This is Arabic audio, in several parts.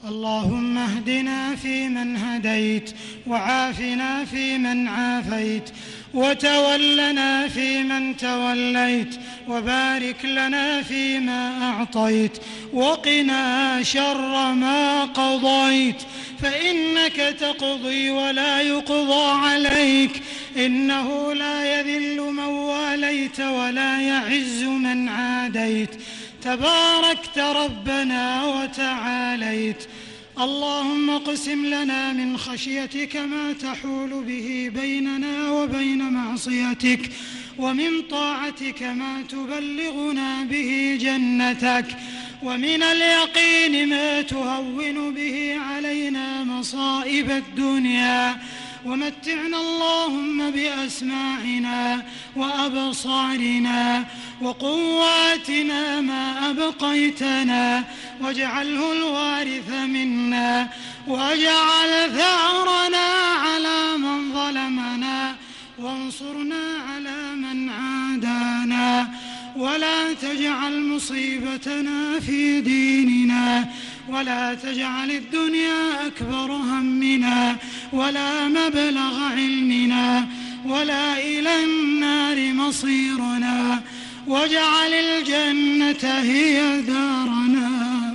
اللهم اهدنا فيمن هديت، وعافنا فيمن عافيت، وتولنا فيمن توليت، وبارك لنا فيما أعطيت، وقنا شر ما قضيت، فإنك تقضي ولا يقضى عليك، إنه لا يذل من واليت ولا يعز من عاديت، تباركت ربنا وتعاليت. اللهم اقسم لنا من خشيتك ما تحول به بيننا وبين معصيتك، ومن طاعتك ما تبلغنا به جنتك، ومن اليقين ما تهون به علينا مصائب الدنيا، ومتعنا اللهم بأسماعنا وأبصارنا وقواتنا ما أبقيتنا، واجعله الوارث منا، واجعل ثأرنا على من ظلمنا، وانصرنا على من عادانا، ولا تجعل مصيبتنا في ديننا، ولا تجعل الدنيا أكبر همنا ولا مبلغ علمنا ولا إلى النار مصيرنا، واجعل الجنة هي دارنا،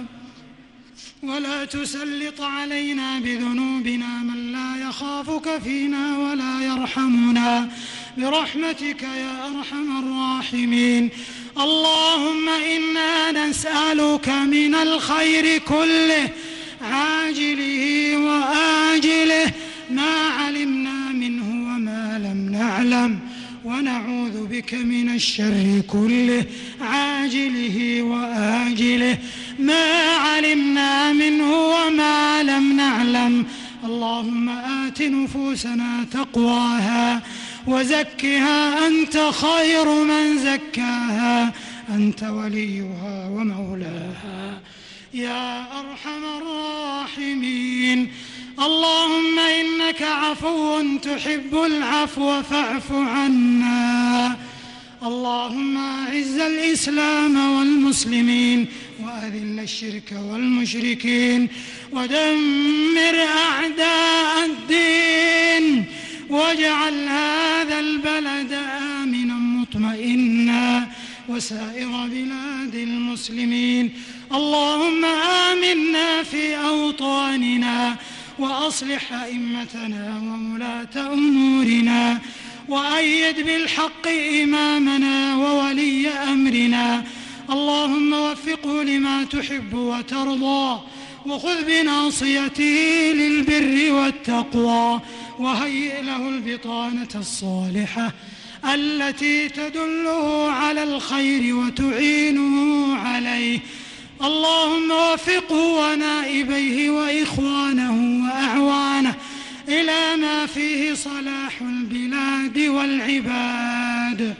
ولا تسلط علينا بذنوبنا من لا يخافك فينا ولا يرحمنا، برحمتك يا أرحم الراحمين. اللهم إنا نسألك من الخير كله عاجله وآجله ما علمنا منه وما لم نعلم، ونعوذ بك من الشر كله عاجله وآجله ما علمنا منه وما لم نعلم. اللهم آت نفوسنا تقواها وزكها أنت خير من زكاها، أنت وليها ومولاها يا أرحم الراحمين. اللهم إنك عفو تحب العفو فاعف عنا. اللهم أعز الإسلام والمسلمين، وأذل الشرك والمشركين، ودمر أعداء الدين، واجعل هذا البلد آمنا مطمئنا وسائر بلاد المسلمين. اللهم آمنا في أوطاننا، وأصلح أئمتنا وولاة أمورنا، وأيد بالحق إمامنا وولي أمرنا. اللهم وفقه لما تحب وترضى، وخذ بناصيته للبر والتقوى، وهيئ له البطانة الصالحة التي تدله على الخير وتعينه عليه. اللهم وفقه ونائبيه وإخوانه وأعوانه إلى ما فيه صلاح البلاد والعباد.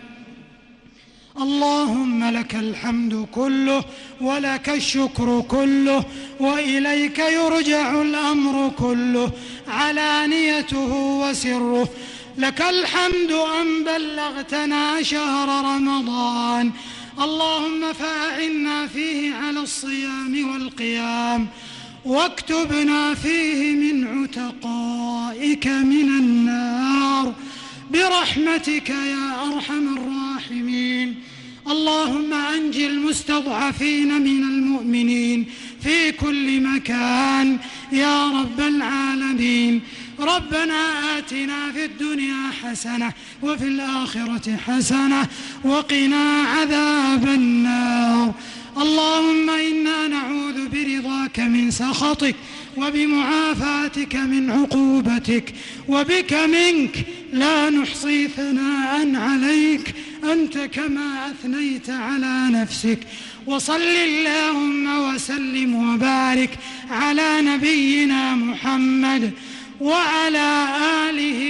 اللهم لك الحمد كله ولك الشكر كله، وإليك يرجع الأمر كله علانيته وسره. لك الحمد أن بلغتنا شهر رمضان، اللهم فأعنا فيه على الصيام والقيام، واكتبنا فيه من عتقائك من النار برحمتك يا أرحم الراحمين. اللهم أنج المستضعفين من المؤمنين في كل مكان يا رب العالمين. ربنا آتنا في الدنيا حسنة وفي الآخرة حسنة وقنا عذاب النار. اللهم إنا نعوذ برضاك من سخطك، وبمعافاتك من عقوبتك، وبك منك لا نحصي ثناء عليك أنت كما أثنيت على نفسك. وصل اللهم وسلم وبارك على نبينا محمد وعلى آله